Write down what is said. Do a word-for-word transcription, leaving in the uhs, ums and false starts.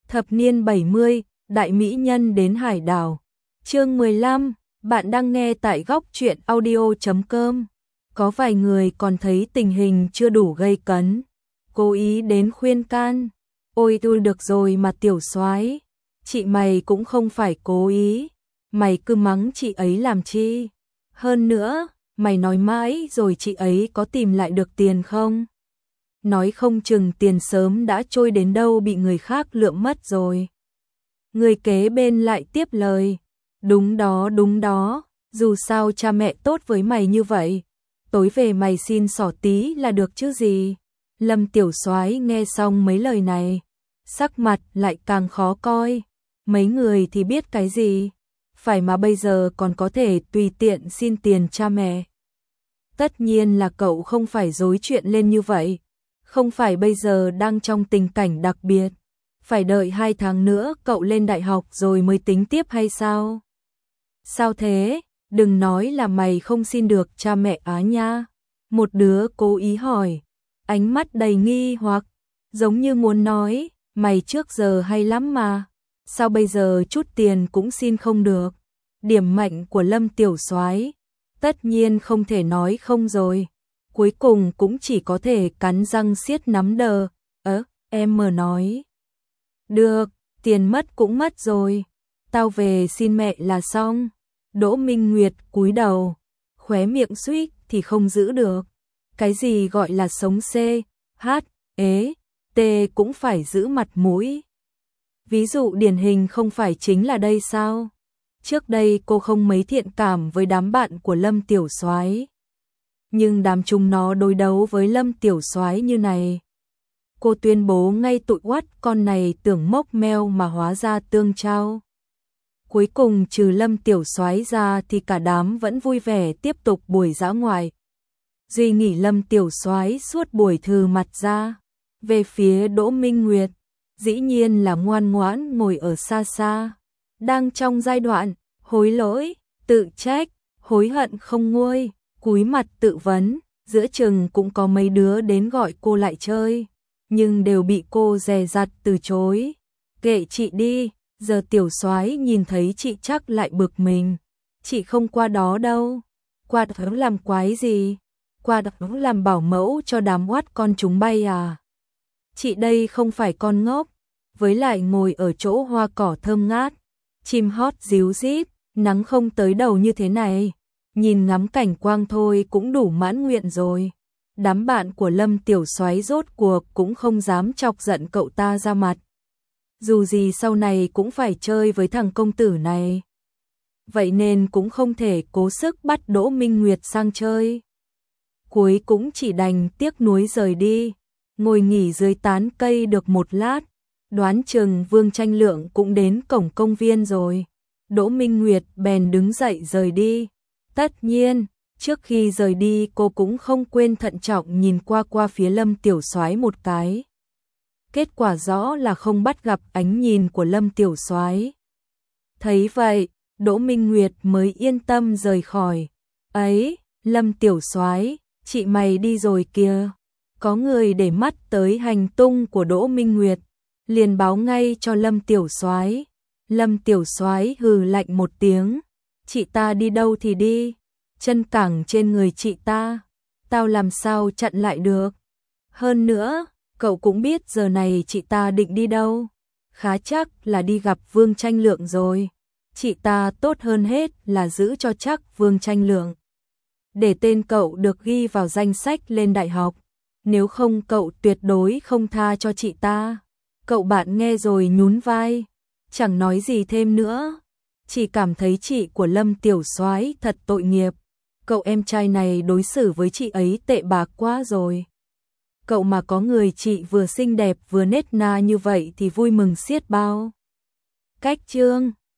Thập niên bảy mươi, đại mỹ nhân đến hải đảo. Chương mười lăm, bạn đang nghe tại góc truyện audio chấm com. Có vài người còn thấy tình hình chưa đủ gây cấn, cố ý đến khuyên can. Ôi thôi được rồi mà tiểu soái, chị mày cũng không phải cố ý, mày cứ mắng chị ấy làm chi? Hơn nữa, mày nói mãi rồi chị ấy có tìm lại được tiền không? Nói không chừng tiền sớm đã trôi đến đâu bị người khác lượm mất rồi. Người kế bên lại tiếp lời, đúng đó đúng đó, dù sao cha mẹ tốt với mày như vậy, tối về mày xin xỏ tí là được chứ gì. Lâm tiểu soái nghe xong mấy lời này, sắc mặt lại càng khó coi, mấy người thì biết cái gì, phải mà bây giờ còn có thể tùy tiện xin tiền cha mẹ. Tất nhiên là cậu không phải dối chuyện lên như vậy, không phải bây giờ đang trong tình cảnh đặc biệt, phải đợi hai tháng nữa cậu lên đại học rồi mới tính tiếp hay sao? Sao thế, đừng nói là mày không xin được cha mẹ á nha. Một đứa cố ý hỏi, ánh mắt đầy nghi hoặc, giống như muốn nói, mày trước giờ hay lắm mà, sao bây giờ chút tiền cũng xin không được? Điểm mạnh của Lâm tiểu soái, tất nhiên không thể nói không rồi. Cuối cùng cũng chỉ có thể cắn răng siết nắm đờ. Ớ, em mờ nói. Được, tiền mất cũng mất rồi, tao về xin mẹ là xong. Đỗ Minh Nguyệt cúi đầu, khóe miệng suýt thì không giữ được. Cái gì gọi là sống C, H, ế, T cũng phải giữ mặt mũi. Ví dụ điển hình không phải chính là đây sao? Trước đây cô không mấy thiện cảm với đám bạn của Lâm tiểu soái, nhưng đám chúng nó đối đấu với Lâm tiểu soái như này, cô tuyên bố ngay tụi oắt con này tưởng mốc meo mà hóa ra tương trao. Cuối cùng trừ Lâm tiểu soái ra thì cả đám vẫn vui vẻ tiếp tục buổi dã ngoại. Duy nghỉ Lâm tiểu soái suốt buổi thừ mặt ra. Về phía Đỗ Minh Nguyệt, dĩ nhiên là ngoan ngoãn ngồi ở xa xa, đang trong giai đoạn hối lỗi, tự trách, hối hận không nguôi, cúi mặt tự vấn. Giữa chừng cũng có mấy đứa đến gọi cô lại chơi, nhưng đều bị cô dè dặt từ chối. Kệ chị đi, giờ tiểu soái nhìn thấy chị chắc lại bực mình. Chị không qua đó đâu. Qua đó làm quái gì? Qua đó làm bảo mẫu cho đám oát con chúng bay à? Chị đây không phải con ngốc, với lại ngồi ở chỗ hoa cỏ thơm ngát, chim hót ríu rít, nắng không tới đầu như thế này, nhìn ngắm cảnh quang thôi cũng đủ mãn nguyện rồi. Đám bạn của Lâm tiểu soái rốt cuộc cũng không dám chọc giận cậu ta ra mặt. Dù gì sau này cũng phải chơi với thằng công tử này, vậy nên cũng không thể cố sức bắt Đỗ Minh Nguyệt sang chơi. Cuối cũng chỉ đành tiếc nuối rời đi. Ngồi nghỉ dưới tán cây được một lát, đoán chừng Vương Tranh Lượng cũng đến cổng công viên rồi. Đỗ Minh Nguyệt bèn đứng dậy rời đi. Tất nhiên, trước khi rời đi cô cũng không quên thận trọng nhìn qua qua phía Lâm tiểu soái một cái. Kết quả rõ là không bắt gặp ánh nhìn của Lâm tiểu soái. Thấy vậy, Đỗ Minh Nguyệt mới yên tâm rời khỏi. Ấy, Lâm tiểu soái, chị mày đi rồi kìa. Có người để mắt tới hành tung của Đỗ Minh Nguyệt, liền báo ngay cho Lâm tiểu soái. Lâm tiểu soái hừ lạnh một tiếng, chị ta đi đâu thì đi, chân cẳng trên người chị ta, tao làm sao chặn lại được. Hơn nữa, cậu cũng biết giờ này chị ta định đi đâu, khá chắc là đi gặp Vương Tranh Lượng rồi. Chị ta tốt hơn hết là giữ cho chắc Vương Tranh Lượng, để tên cậu được ghi vào danh sách lên đại học, nếu không cậu tuyệt đối không tha cho chị ta. Cậu bạn nghe rồi nhún vai, chẳng nói gì thêm nữa, chỉ cảm thấy chị của Lâm tiểu soái thật tội nghiệp. Cậu em trai này đối xử với chị ấy tệ bạc quá rồi. Cậu mà có người chị vừa xinh đẹp vừa nết na như vậy thì vui mừng xiết bao. Cách chương